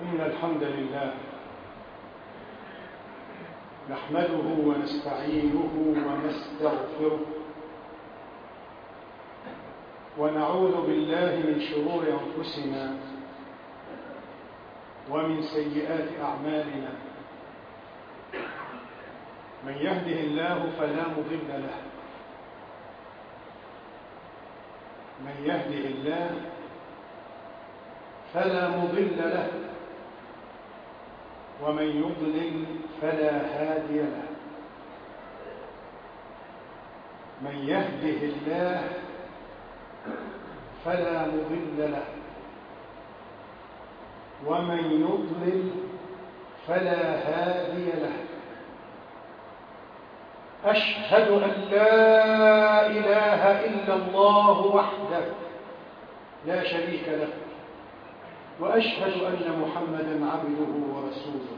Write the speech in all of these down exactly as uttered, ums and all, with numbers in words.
إن الحمد لله نحمده ونستعينه ونستغفره ونعوذ بالله من شرور أنفسنا ومن سيئات أعمالنا. من يهده الله فلا مضل له، من يهده الله فلا مضل له، ومن يضلل فلا هادي له. من يهده الله فلا مضل له، ومن يضلل فلا هادي له. أشهد أن لا إله إلا الله وحده لا شريك له، وأشهد أن محمدًا عبده ورسوله.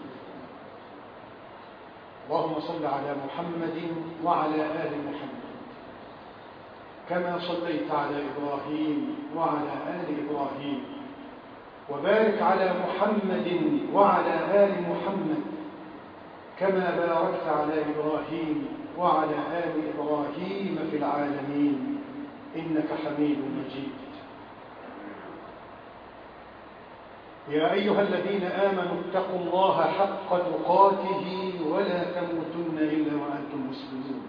اللهم صل على محمد وعلى آل محمد كما صليت على إبراهيم وعلى آل إبراهيم، وبارك على محمد وعلى آل محمد كما باركت على إبراهيم وعلى آل إبراهيم في العالمين إنك حميد مجيد. يا أيها الذين آمنوا اتقوا الله حق تقاته ولا تموتن إلا وأنتم مسلمون.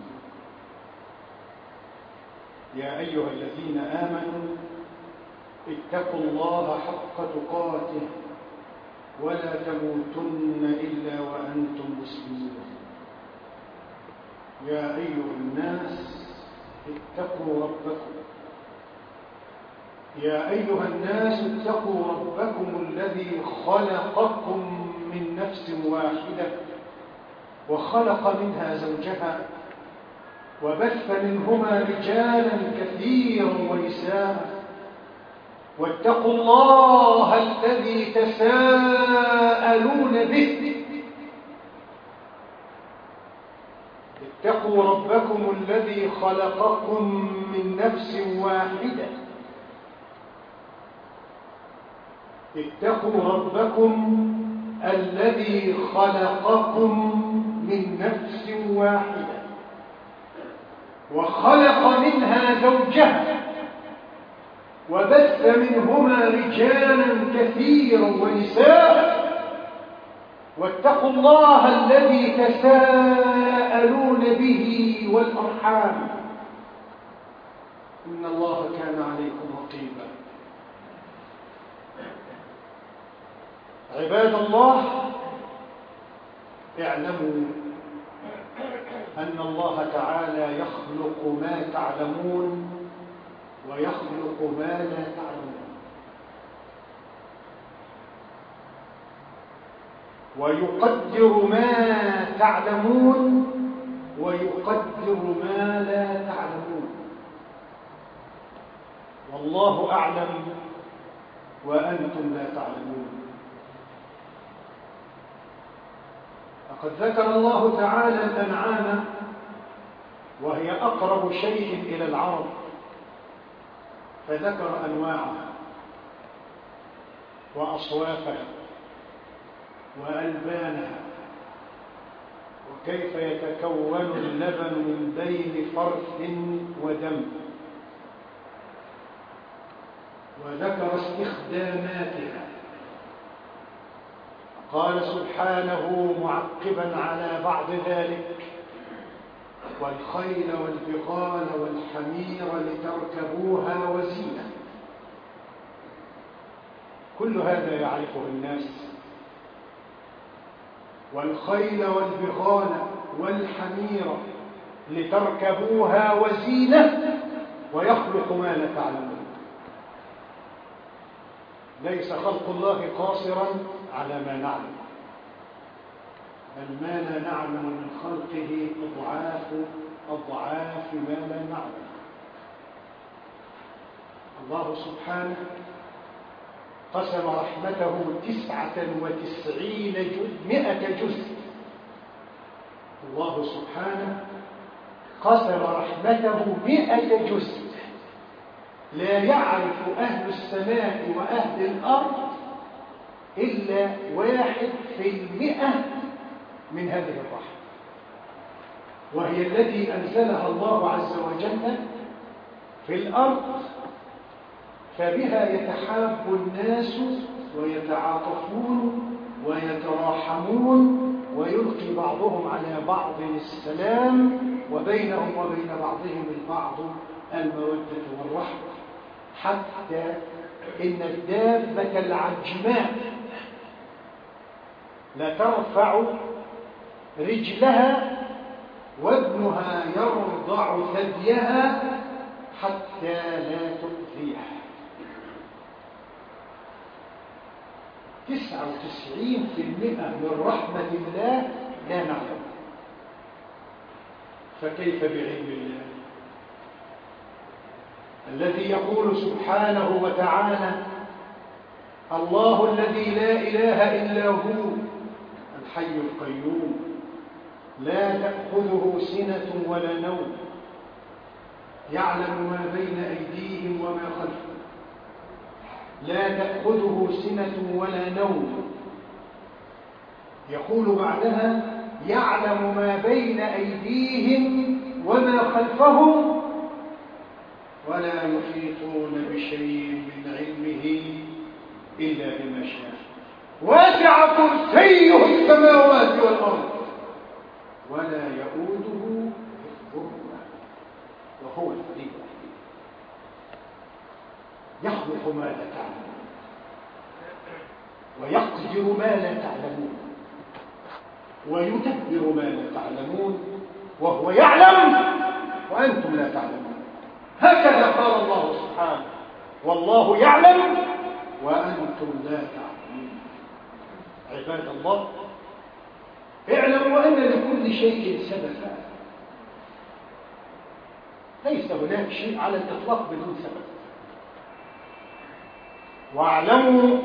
يا أيها الذين آمنوا اتقوا الله حق تقاته ولا تموتن إلا وأنتم مسلمون. يا أيها الناس اتقوا ربكم يا أيها الناس اتقوا ربكم الذي خلقكم من نفس واحدة وخلق منها زوجها وبث منهما رجالا كثيرا ونساء، واتقوا الله الذي تساءلون به. اتقوا ربكم الذي خلقكم من نفس واحدة اتقوا ربكم الذي خلقكم من نفس واحدة وخلق منها زوجها وبث منهما رجالا كثيرا ونساء، واتقوا الله الذي تساءلون به والأرحام إن الله كان عليكم رقيبا. عباد الله، اعلموا أن الله تعالى يخلق ما تعلمون ويخلق ما لا تعلمون، ويقدر ما تعلمون ويقدر ما لا تعلمون. والله أعلم وأنتم لا تعلمون. لقد ذكر الله تعالى الأنعام وهي أقرب شيء إلى العرب، فذكر أنواعها وأصوافها وألبانها وكيف يتكون اللبن من بين فرث ودم، وذكر استخداماتها. قال سبحانه معقبا على بعض ذلك: والخيل والبغال والحمير لتركبوها وزينة. كل هذا يعرفه الناس. والخيل والبغال والحمير لتركبوها وزينة ويخلق ما لا تعلمون. ليس خلق الله قاصرا على ما نعلم، بل ما لا نعلم من خلقه أضعاف أضعاف ما لا نعلم. الله سبحانه قسم رحمته تسعة وتسعين جزء مئة جزء. الله سبحانه قسم رحمته مئة جزء. لا يعرف أهل السماء وأهل الأرض إلا واحد في المئة من هذه الرحمة، وهي التي أنزلها الله عز وجل في الأرض، فبها يتحاب الناس ويتعاطفون ويتراحمون ويلقي بعضهم على بعض السلام، وبينهم وبين بعضهم البعض المودة والرحمة، حتى إن الدابة العجماء لا ترفع رجلها وابنها يرضع ثديها حتى لا تؤذيها. تسعة وتسعين في المئة من رحمة الله لا نعلم، فكيف بعلم الله الذي يقول سبحانه وتعالى: الله الذي لا إله إلا هو الحي القيوم لا تأخذه سنة ولا نوم يعلم ما بين أيديهم وما خلفهم لا تأخذه سنة ولا نوم. يقول بعدها: يعلم ما بين أيديهم وما خلفهم ولا يحيطون بشيء من علمه إلا بما شاء واسع كرسيه السماوات والأرض ولا يؤوده حفظهما وهو العلي العظيم. يخلق ما لا تعلمون ويقدر ما لا تعلمون ويدبر ما لا تعلمون وهو يعلم وأنتم لا تعلمون. هكذا قال الله سبحانه: والله يعلم وأنتم لا تعلمون. عباد الله، اعلموا أن لكل شيء سببا، ليس هناك شيء على الإطلاق بدون سبب. واعلموا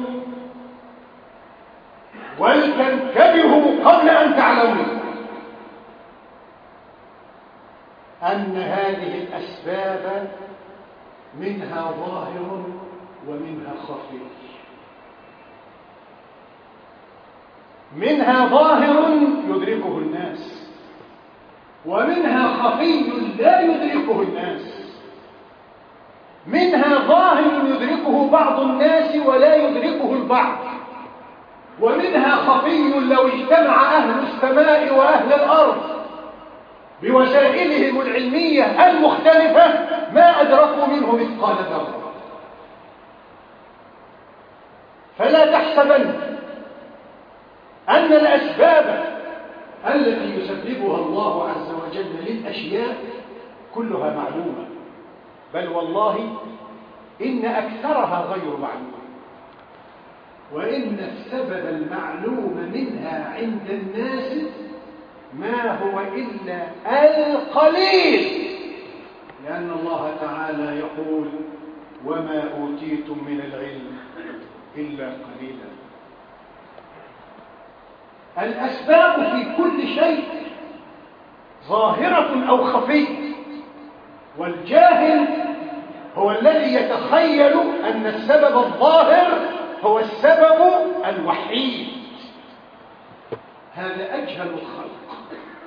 ولتنتبهوا قبل أن تعلموا أن هذه الأسباب منها ظاهر ومنها خفي. منها ظاهر يدركه الناس ومنها خفي لا يدركه الناس. منها ظاهر يدركه بعض الناس ولا يدركه البعض، ومنها خفي لو اجتمع أهل السماء وأهل الأرض بوسائلهم العلمية المختلفة ما أدركوا منه مثقال ذرة. فلا تحسبن أن الأسباب التي يسببها الله عز وجل للأشياء كلها معلومة، بل والله إن أكثرها غير معلومة، وإن السبب المعلوم منها عند الناس ما هو إلا القليل، لأن الله تعالى يقول: وما أوتيتم من العلم إلا قليلا. الأسباب في كل شيء ظاهرة أو خفية، والجاهل هو الذي يتخيل أن السبب الظاهر هو السبب الوحيد. هذا أجهل الخلق،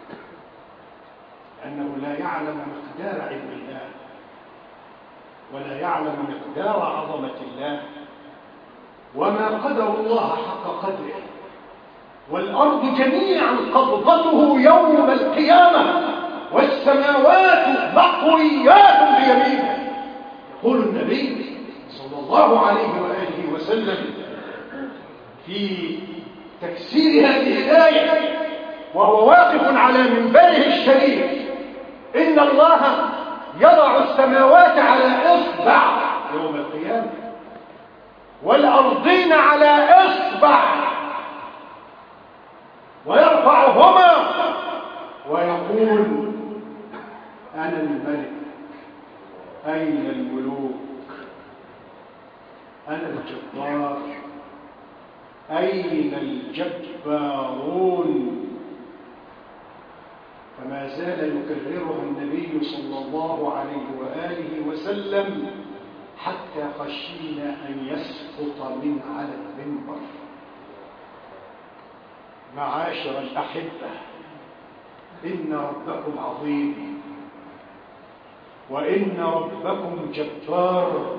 أنه لا يعلم مقدار علم الله ولا يعلم مقدار عظمة الله وما قدر الله حق قدره. والأرض جميعا قبضته يوم القيامة والسماوات مطويات بيمينه. يقول النبي صلى الله عليه وآله وسلم في تفسير هذه الآية وهو واقف على منبره الشريف: إن الله يضع السماوات على إصبع يوم القيامة والأرضين على إصبع، ويرفعهما ويقول: أنا الملك، أين الملوك؟ أنا الجبار، أين الجبارون؟ فما زال يكررها النبي صلى الله عليه وآله وسلم حتى خشينا أن يسقط من على المنبر. معاشر الأحبة، إن ربكم عظيم، وإن ربكم جبار،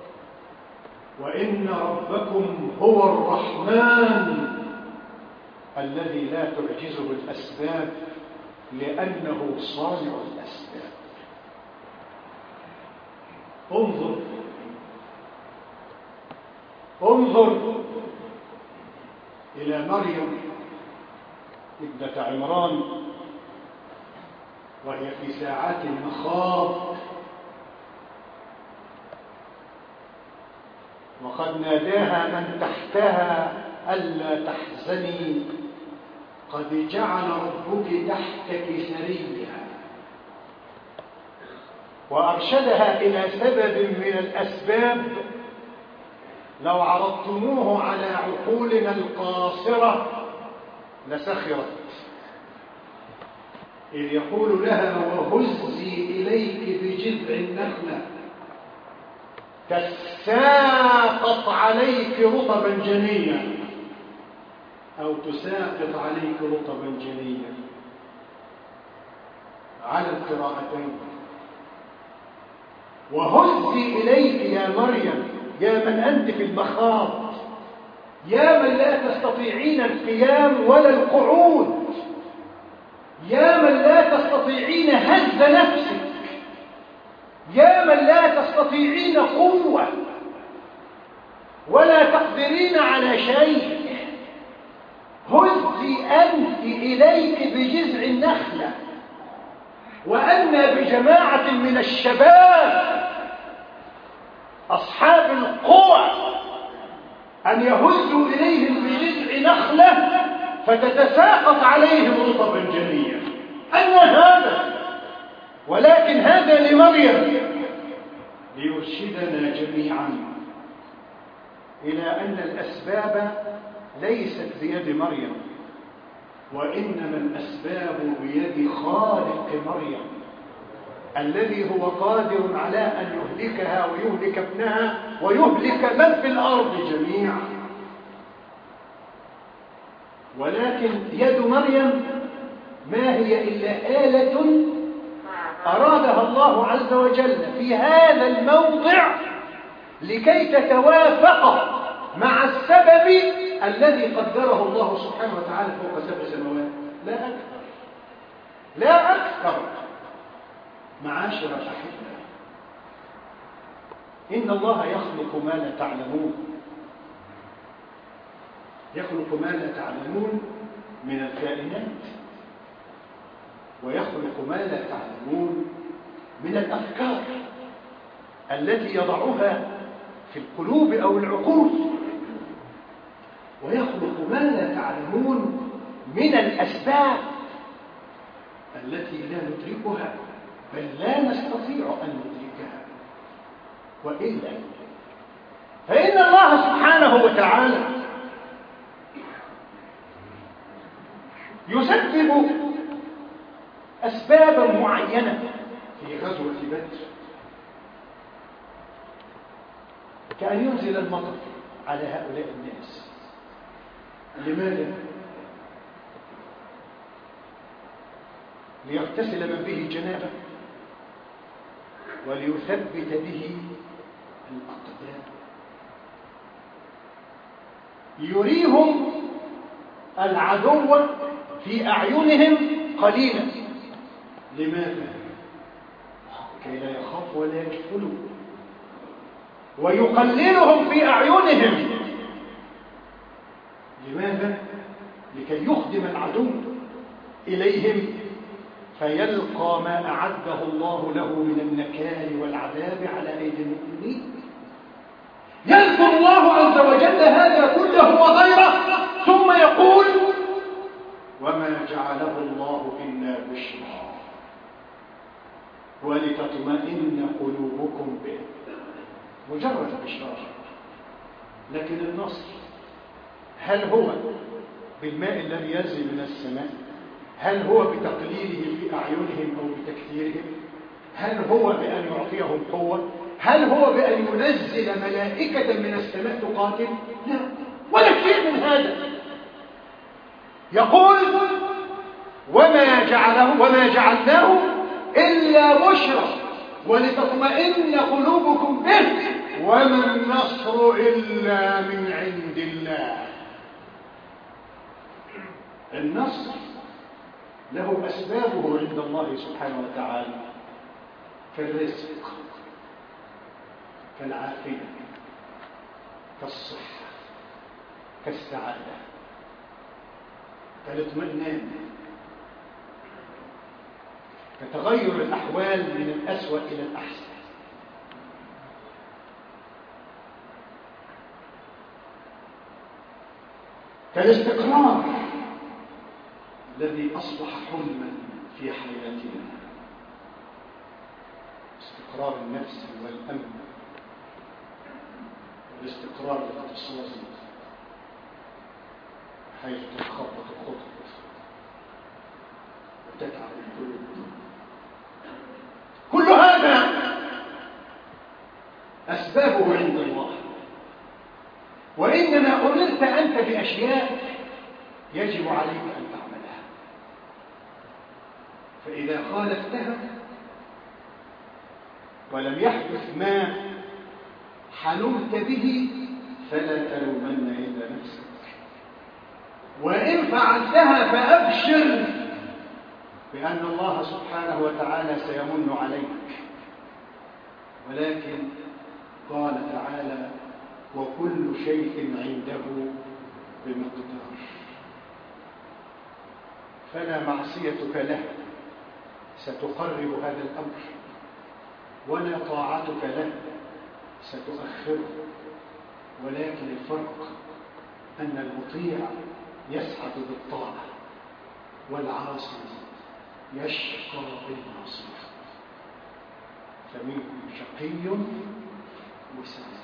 وإن ربكم هو الرحمن الذي لا تعجزه الأسباب لأنه صانع الأسباب. انظر انظر إلى مريم ابنة عمران وهي في ساعات المخاض، وقد ناداها من تحتها ألا تحزني قد جعل ربك تحتك سريا، وأرشدها إلى سبب من الأسباب لو عرضتموه على عقولنا القاصرة لسخرت، إذ يقول لها وهزي إليك بجذع النخلة تساقط عليك رطبا جنيا، أو تساقط عليك رطبا جنيا على القراءتين. وهزي إليك يا مريم، يا من أنت في المخاض، يا من لا تستطيعين القيام ولا القعود، يا من لا تستطيعين هز نفسك، يا من لا تستطيعين قوة ولا تقدرين على شيء، هزي أنت إليك بجذع النخلة. وأن بجماعة من الشباب أصحاب القوى أن يهزوا إليهم بجذع نخلة فتتساقط عليهم رطبا جنيا. أن هذا، ولكن هذا لمريم ليرشدنا جميعا إلى أن الأسباب ليست بيد مريم، وإنما الأسباب بيد خالق مريم الذي هو قادر على أن يهلكها ويهلك ابنها ويهلك من في الأرض جميعا. ولكن يد مريم ما هي إلا آلة أرادها الله عز وجل في هذا الموضع لكي تتوافق مع السبب الذي قدره الله سبحانه وتعالى فوق سبع سماوات، لا أكثر لا أكثر. معاشر الأحبة، إن الله يخلق ما لا تعلمون، يخلق ما لا تعلمون من الكائنات، ويخلق ما لا تعلمون من الأفكار التي يضعها في القلوب أو العقول، ويخلق ما لا تعلمون من الأسباب التي لا ندركها بل لا نستطيع أن ندركها. وإلا فإن الله سبحانه وتعالى يسبب أسبابا معينة في غزوة بدر، كأن ينزل المطر على هؤلاء الناس. لماذا؟ ليغتسل من به الجنابة وليثبت به الأقدام، يريهم العدو في أعينهم قليلا. لماذا؟ كي لا يخافوا ولا يكفلوا، ويقللهم في أعينهم. لماذا؟ لكي يخدم العدو إليهم فيلقى ما أعده الله له من النكال والعذاب على أيدي المؤمنين. يذكر الله عز وجل هذا كله وغيره ثم يقول وما جعله الله إلا بشرى ولتطمئن قلوبكم به. مجرد بشرى، لكن النصر هل هو بالماء الذي ينزل من السماء؟ هل هو بتقليله في أعينهم أو بتكثيرهم؟ هل هو بأن يعطيهم قوة؟ هل هو بأن ينزل ملائكة من السماء تقاتل؟ لا، ولا شيء من هذا. يقول وما جعله وما جعلناه إلا بشرى ولتطمئن قلوبكم به وما النصر إلا من عند الله. النصر له أسبابه عند الله سبحانه وتعالى، كالرزق، كالعافية، كالصحة، كالسعادة، كالاطمئنان، كتغير الأحوال من الأسوأ إلى الأحسن. كالاستقرار الذي أصبح حلما في حياتنا، استقرار النفس والأمن والاستقرار الاقتصادي حيث تتخبط الخطط وتتعب القلوب. كل هذا أسبابه عند الله، وإنما أمرت أنت بأشياء يجب عليك أن تعملها، فإذا خالفتها ولم يحدث ما حلمت به فلا تلومن إلا نفسك، وإن فعلتها فأبشر بأن الله سبحانه وتعالى سيمن عليك. ولكن قال تعالى وكل شيء عنده بمقدار، فلا معصيتك له ستقرب هذا الأمر ولا طاعتك له ستؤخره، ولكن الفرق أن المطيع يسعد بالطاعة والعاصي يشقى بالمعصية، فمنكم شقي وسعيد.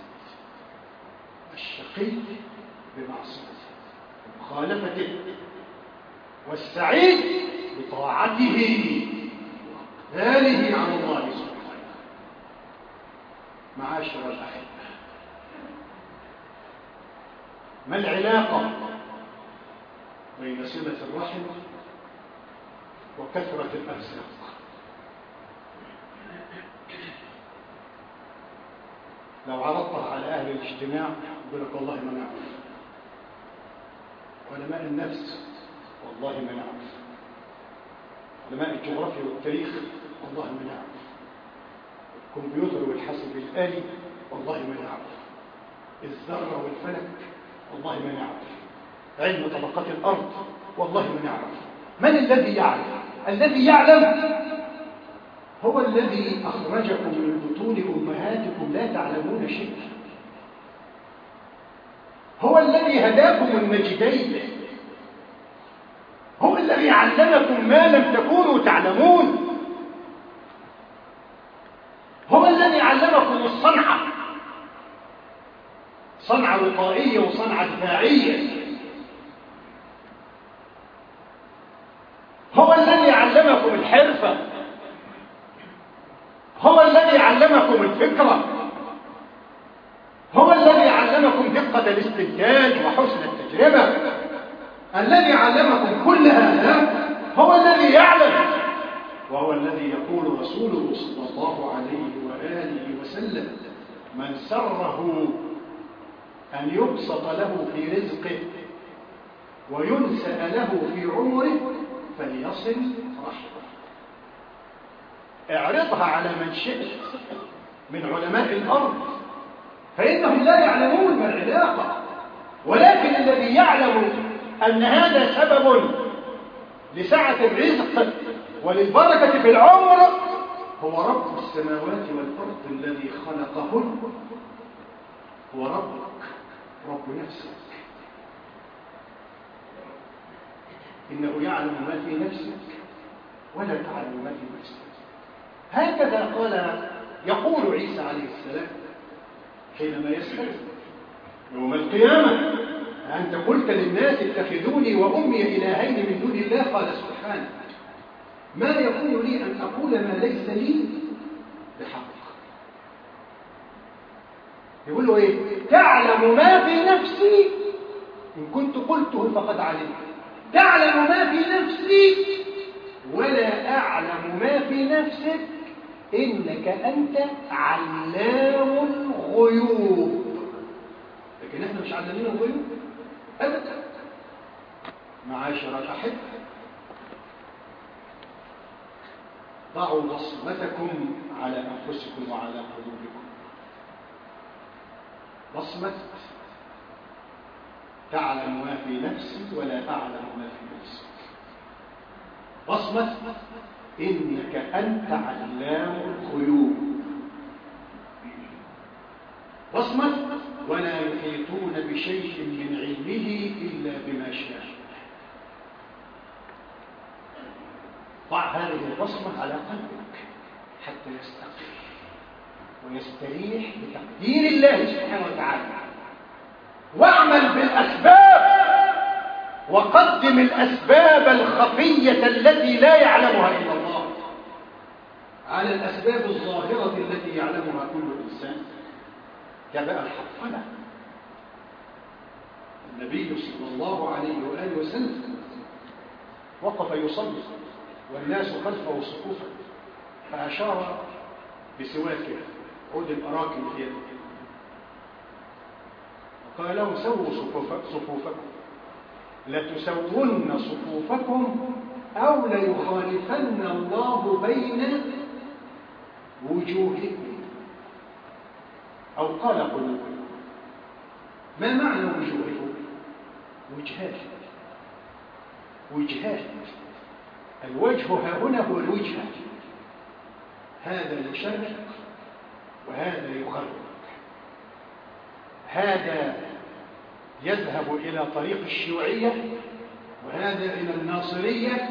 الشقي بمعصيته ومخالفته، والسعيد بطاعته وإقباله على الله سبحانه. معاشر الأحبة، ما العلاقة بين صلة الرحم وكثرة الأرزاق؟ لو عرضتها على أهل الاجتماع يقول لك والله ما نعرف، علماء النفس والله ما نعرف، علماء الجغرافيا والتاريخ والله ما نعرف، الكمبيوتر والحاسب الآلي والله ما نعرف، الذرة والفلك والله ما نعرف، علم طبقات الأرض والله ما نعرف. من الذي يعلم؟ الذي يعلم هو الذي أخرجكم من بطون أمهاتكم لا تعلمون شيئا، هو الذي هداكم النجدين، هو الذي علمكم ما لم تكونوا تعلمون، هو الذي علمكم الصنعة، صنعة وقائية وصنعة دفاعية، هو الذي علمكم الحرفة، هو الذي علمكم الفكرة، هو الذي علمكم دقة الاستنتاج وحسن التجربة. الذي علمكم كل هذا هو الذي يعلم، وهو الذي يقول رسوله صلى الله عليه وآله وسلم من سره أن يبسط له في رزقه وينسأ له في عمره فليصل رحمه. اعرضها على من شئت من علماء الأرض فإنهم لا يعلمون ما العلاقة، ولكن الذي يعلم أن هذا سبب لسعة الرزق وللبركة في العمر هو رب السماوات والأرض الذي خلقهن، هو ربك، رب نفسك. إنه يعلم ما في نفسك ولا تعلم ما في نفسك. هكذا قال يقول عيسى عليه السلام حينما يسأل يوم القيامة أنت قلت للناس اتخذوني وأمي إلهين من دون الله؟ قال سبحانه ما يكون لي أن أقول ما ليس لي بحق. يقول له إيه؟ تعلم ما في نفسي إن كنت قلته فقد علمت تعلم ما في نفسي ولا أعلم ما في نفسك إنك أنت علام الغيوب. لكن احنا مش علامين الغيوب أبدا. معاشر الأحبة، ضعوا بصمتكم على أنفسكم وعلى قلوبكم. بصمة تعلم ما في نفسي ولا أعلم ما في نفسك. بصمة إنك أنت علام الغيوب. بصمة ولا يحيطون بشيء من علمه إلا بما شاء. ضع هذه البصمة على قلبك حتى يستقر ويستريح بتقدير الله سبحانه وتعالى. واعمل بالأسباب وقدم الأسباب الخفية التي لا يعلمها إلا الله على الأسباب الظاهرة التي يعلمها كل إنسان. كباء الحفنة. النبي صلى الله عليه وآله وسلم وقف يصلي والناس خلفه صفوفا، فأشار بسواكه عود الأراكن في يده وقال لهم سووا صفوفكم، لتسون صفوفكم أو ليخالفن الله بين وجوهكم أو قال قلوبكم. ما معنى وجوهكم؟ وجهات. وجهات. الوجه ها هنا هو الوجهة. هذا يشرق وهذا يغرب. هذا يذهب إلى طريق الشيوعية وهذا إلى الناصرية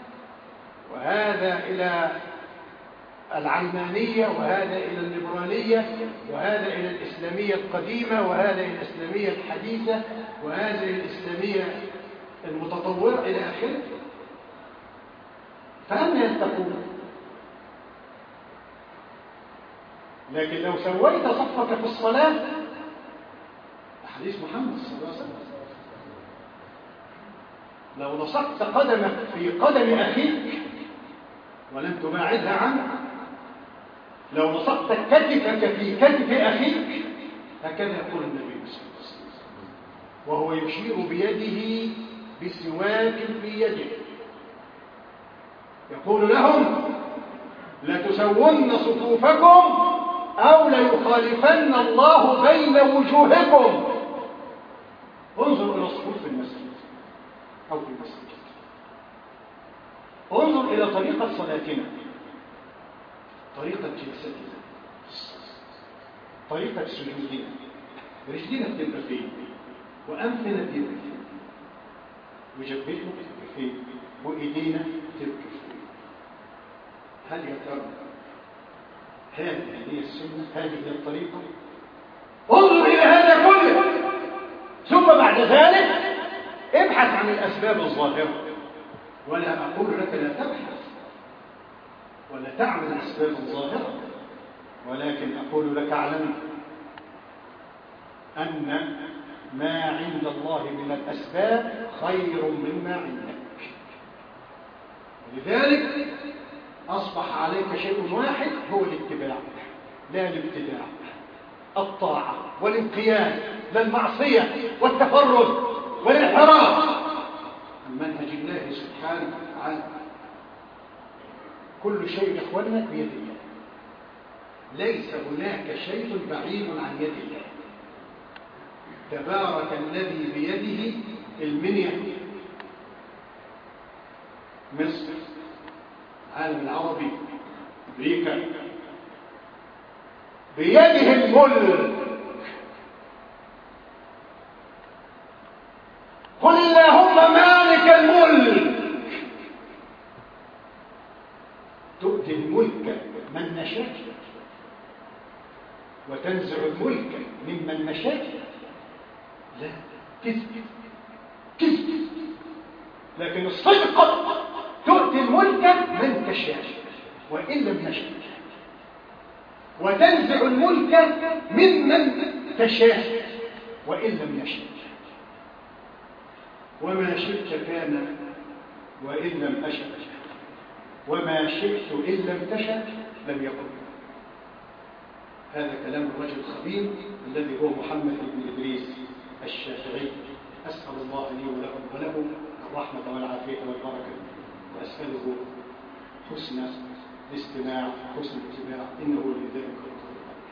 وهذا إلى العلمانية وهذا إلى الليبرالية وهذا إلى الإسلامية القديمة وهذا إلى الإسلامية الحديثة وهذا إلى الإسلامية المتطورة إلى آخره. فأنا يتقون. لكن لو سويت صفك في الصلاة، حديث محمد صلى الله عليه وسلم، لو لصقت قدمك في قدم أخيك ولم تباعدها عنه، لو لصقت كتفك في كتف أخيك، هكذا يقول النبي صلى الله عليه وسلم وهو يشير بيده بسواك في يده، يقول لهم لتسون صفوفكم أو ليخالفن الله بين وجوهكم. انظر إلى الصفوف في المسجد أو في المسجد، انظر إلى طريقة صلاتنا، طريقة جلستنا، طريقة سجودنا. رجلنا بتبقى فين وأنفنا بتبقى فين وجبهتنا بتبقى فين وإيدينا بتبقى فين. هل يا ترى هذه هي السنة؟ هذه هي الطريقة؟ انظر إلى هذا كله ثم بعد ذلك ابحث عن الأسباب الظاهرة. ولا أقول لك لا تبحث ولا تعمل الأسباب الظاهرة، ولكن أقول لك اعلم أن ما عند الله من الأسباب خير مما عندك. لذلك أصبح عليك شيء واحد هو الاتباع لا الابتداع، الطاعة والانقياد لا المعصية والتفرد والانحراف عن منهج الله سبحانه وتعالى. كل شيء يا إخواننا بيد الله، ليس هناك شيء بعيد عن يد الله. تبارك الذي بيده المنية، مصر، العالم العربي، أمريكا، بيده الملك. قل اللهم مالك الملك تؤتي الملك من نشاء وتنزع الملك ممن نشاء. لا، كذب كذب. لكن الصدق تؤتي الملك من تشاء وإن لم يشاء، وتنزع الملك ممن تشاء وإن لم يشاء. وما شئت كان وإن لم أشأ، وما شئت إن لم تشأ لم يكن. هذا كلام الرجل الخبير الذي هو محمد بن إدريس الشافعي. أسأل الله لي ولكم ولكم الرحمة والعافية والبركة، وأسأله حسن الاستماع حسن الاتباع، إنه لذلك القدير.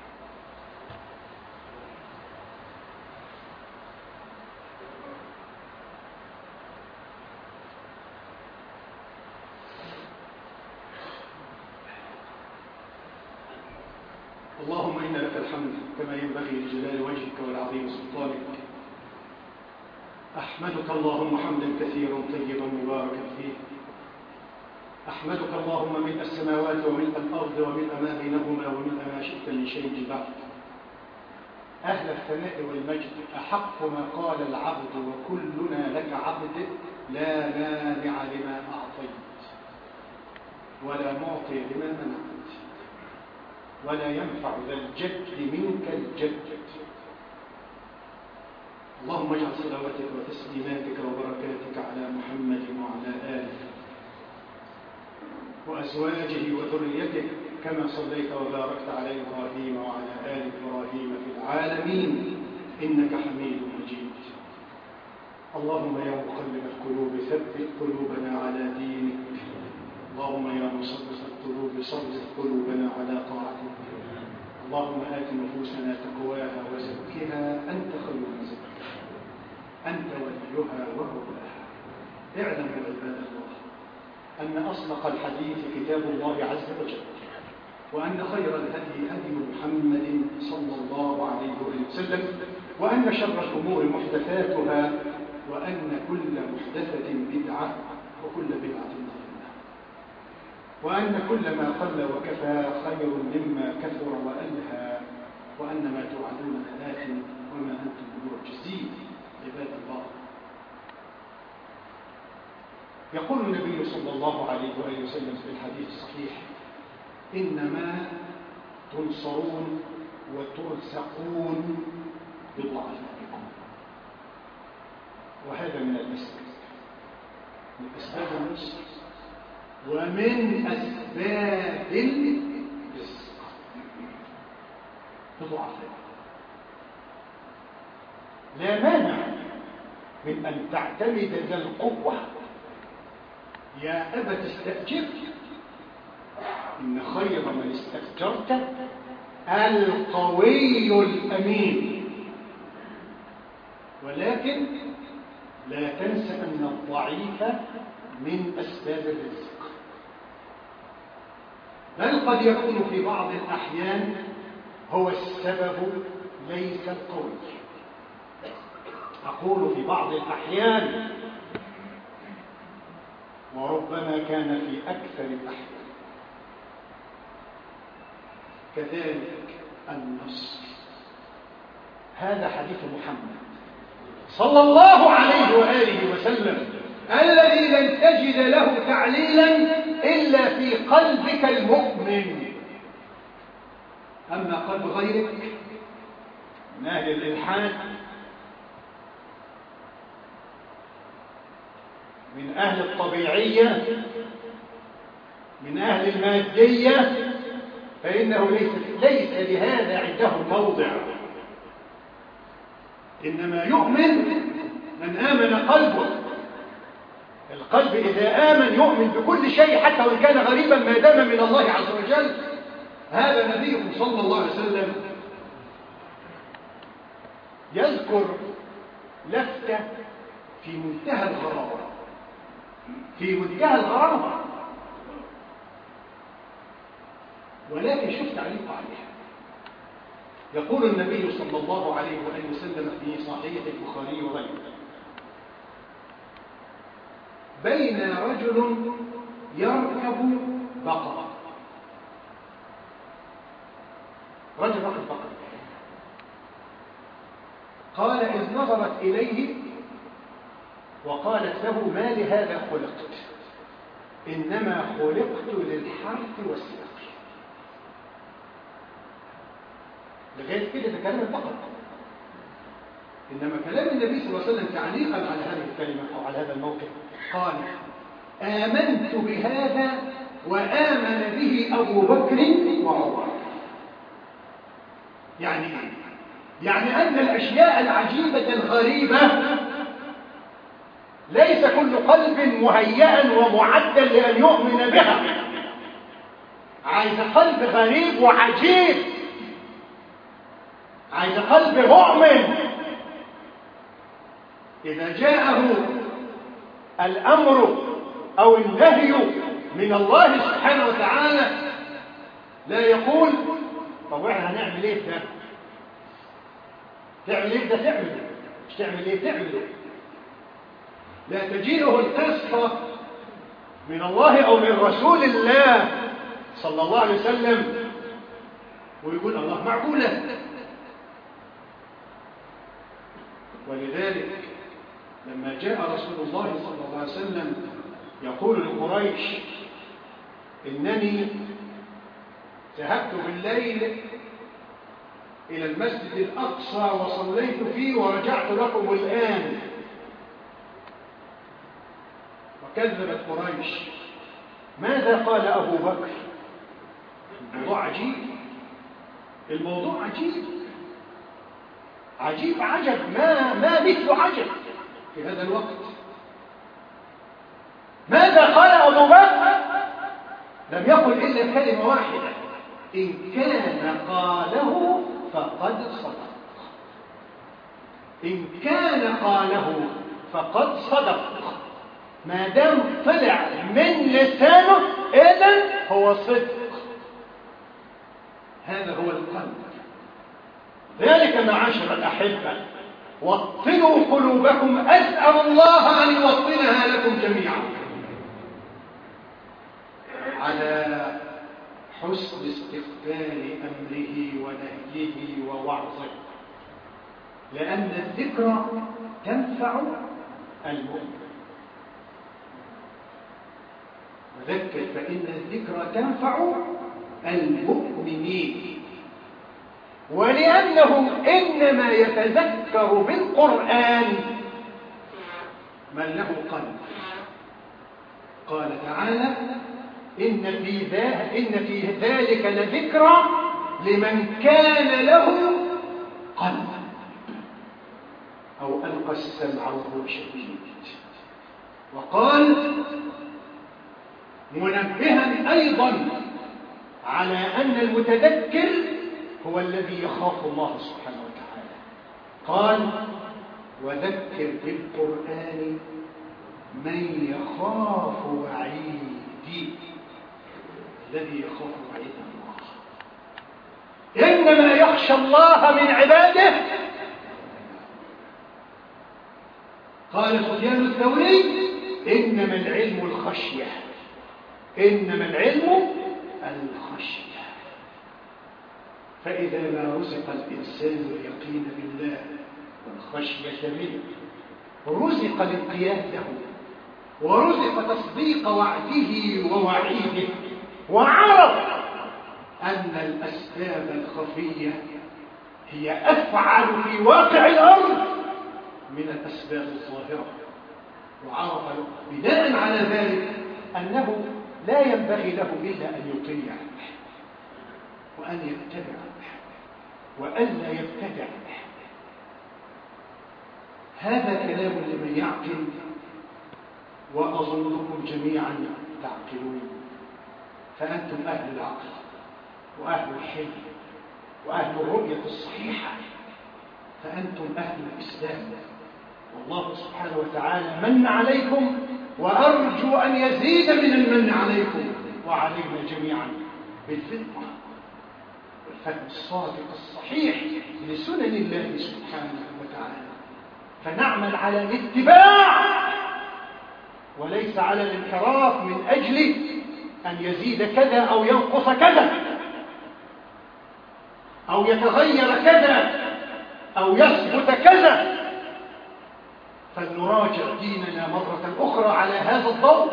اللهم إن لك الحمد كما ينبغي لجلال وجهك والعظيم سلطانك. أحمدك اللهم حمدا كثيرا طيبا مباركا فيه. أحمدك اللهم ملء السماوات وملء الأرض وملء ما بينهما وملء ما شئت من شيء بعد. أهل الثناء والمجد أحق ما قال العبد وكلنا لك عبد، لا مانع لما أعطيت ولا معطي لما منعت ولا ينفع ذا الجد منك الجد. اللهم اجعل صلواتك وتسليماتك وبركاتك على محمد وعلى آله وأزواجه وذريته كما صليت وباركت على إبراهيم وعلى آل إبراهيم في العالمين إنك حميد مجيد. اللهم يا مقلب القلوب ثبت قلوبنا على دينك. اللهم يا مصرف القلوب صرف قلوبنا على طاعتك. اللهم آت نفوسنا تقواها وزكها أنت خير من زكاها، أنت وليها ومولاها. اعلم عباد الله أن أصدق الحديث كتاب الله عز وجل، وأن خير الهدي هدي محمد صلى الله عليه وسلم، وأن شر الأمور محدثاتها، وأن كل محدثة بدعة وكل بدعة ضلالة، وأن كل ما قل وكفى خير مما كثر وألهى، وأن ما توعدون لآت وما أنتم بمعجزين. عباد الله، يقول النبي صلى الله عليه وآله وسلم في الحديث الصحيح: إنما تنصرون وترزقون بضعفائكم. وهذا من الأسباب، من أسباب النصر ومن أسباب الرزق بضعفائكم. لا مانع من أن تعتمد ذا القوة يا أبت استأجر، إن خير من استأجرت القوي الأمين. ولكن لا تنس أن الضعيف من أسباب الرزق، بل قد يكون في بعض الأحيان هو السبب ليس القوي. أقول في بعض الأحيان، وربما كان في أكثر الأحيان. كذلك النصر. هذا حديث محمد صلى الله عليه وآله وسلم الذي لن تجد له تعليلا إلا في قلبك المؤمن. أما قلب غيرك من أهل الإلحاد، من أهل الطبيعية، من أهل المادية، فإنه ليس, ليس لهذا عندهم موضع. إنما يؤمن من آمن قلبه. القلب إذا آمن يؤمن بكل شيء حتى وإن كان غريبا ما دام من الله عز وجل. هذا نبيكم صلى الله عليه وسلم يذكر لفتة في منتهى الغرابة، في منتهى الغرابة، ولكن شوف تعليق عليها. يقول النبي صلى الله عليه وآله وسلم في صحيح البخاري وغيره: بين رجل يركب بقرة، رجل ركب بقرة، قال إذ نظرت إليه وقالت له: ما لهذا خلقت؟ إنما خلقت للحرث والسقي. لغاية كده ده كلام البقرة. إنما كلام النبي صلى الله عليه وسلم تعليقا على هذه الكلمة أو على هذا الموقف قال: آمنت بهذا وآمن به أبو بكر وعمر. يعني إيه؟ يعني أن الأشياء العجيبة الغريبة ليس كل قلب مهيئا ومعدا لأن يؤمن بها، عايز قلب غريب وعجيب، عايز قلب مؤمن إذا جاءه الأمر أو النهي من الله سبحانه وتعالى لا يقول: طب احنا هنعمل ايه ده؟ تعمل ايه ده؟ تعمل مش تعمل ايه؟ تعمل. لا تجيءه القصة من الله أو من رسول الله صلى الله عليه وسلم ويقول: الله معقولة؟ ولذلك لما جاء رسول الله صلى الله عليه وسلم يقول لقريش: إنني ذهبت بالليل إلى المسجد الأقصى وصليت فيه ورجعت لكم الآن. وكذبت قريش. ماذا قال أبو بكر؟ الموضوع عجيب، الموضوع عجيب عجيب عجب، ما ما مثل عجب في هذا الوقت. ماذا قال أبو بكر؟ لم يقل إلا كلمة واحدة: إن كان قاله فقد صدق. إن كان قاله فقد صدق، ما دام طلع من لسانه إذن هو صدق. هذا هو القلب. ذلك معاشر الأحبة وطنوا قلوبكم، أسأل الله أن يوطنها لكم جميعا على حسن استقبال أمره ونهيه ووعظه، لأن الذكرى تنفع المؤمن. وذكر فإن الذكرى تنفع المؤمنين، ولأنه إنما يتذكر بالقرآن من له قلب. قال تعالى: إن في ذلك, إن في ذلك لذكرى لمن كان له قلب أو ألقى السمع وهو شهيد. وقال منبها أيضا على أن المتذكر هو الذي يخاف الله سبحانه وتعالى. قال: وذكر بالقرآن من يخاف وعيدي. الذي يخاف وعيد الله. إنما يخشى الله من عباده. قال سفيان الثوري: إنما العلم الخشية، إنما العلم الخشية. فإذا ما رزق الإنسان اليقين بالله والخشية منه، رزق الانقياد له، ورزق تصديق وعده ووعيده، وعرف أن الأسباب الخفية هي أفعل في واقع الأرض من الأسباب الظاهرة، وعرف بناء على ذلك أنه لا ينبغي له إلا أن يطيع وأن يتبع وألا يبتدع. هذا كلام لمن يعقل، وأظنكم جميعا تعقلون، فأنتم أهل العقل وأهل الحلم وأهل الرؤية الصحيحة، فأنتم أهل الإسلام. والله سبحانه وتعالى من عليكم، وأرجو أن يزيد من المن عليكم وعلينا جميعا بالفطرة والفهم الصادق الصحيح لسنن الله سبحانه وتعالى، فنعمل على الاتباع وليس على الانحراف من أجل أن يزيد كذا أو ينقص كذا أو يتغير كذا أو يثبت كذا. فلنراجع ديننا مرة أخرى على هذا الضوء،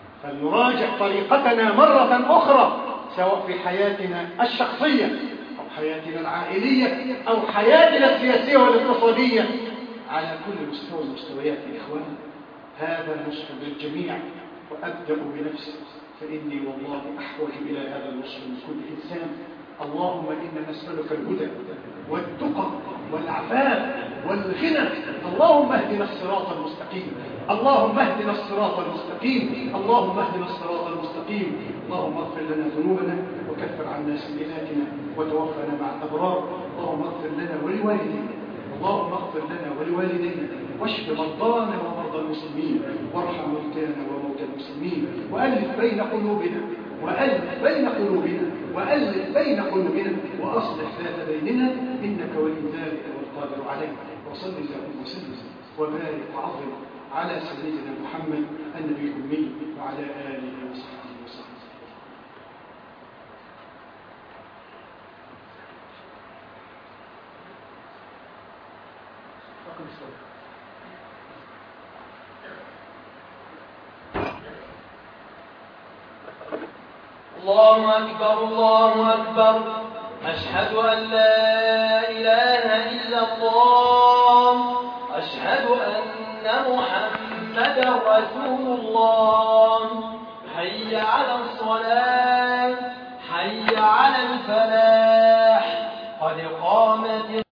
فلنراجع طريقتنا مرة أخرى، سواء في حياتنا الشخصية أو حياتنا العائلية أو حياتنا السياسية والاقتصادية على كل مستوى المستويات يا إخوان. هذا نصح للجميع، وأبدأ بنفسي فإني والله أحوج إلى هذا النصح من كل إنسان. اللهم إنا نسألك الهدى والتقى والعفاف والغنى. اللهم اهدنا الصراط المستقيم، اللهم اهدنا الصراط المستقيم، اللهم اهدنا الصراط المستقيم. اللهم اغفر لنا ذنوبنا وكفر عنا سيئاتنا وتوفنا مع الأبرار. اللهم اغفر لنا ولوالدينا، اللهم اغفر لنا ولوالدينا، واشف مرضانا ومرضى المسلمين، وارحم موتانا وموتى المسلمين، وألف بين قلوبنا وألف بين قلوبنا وألف بين قلوبنا وأصلح ذات بيننا، إنك ولي ذلك والقادر عليه. وصل اللهم وسلم وبارك وعظم على سيدنا محمد النبي الأمي وعلى آله وصحبه وسلم. الله أكبر الله أكبر، أشهد أن لا إله إلا الله، أشهد أن محمدا رسول الله. حي على الصلاة، حي على الفلاح، قد قامت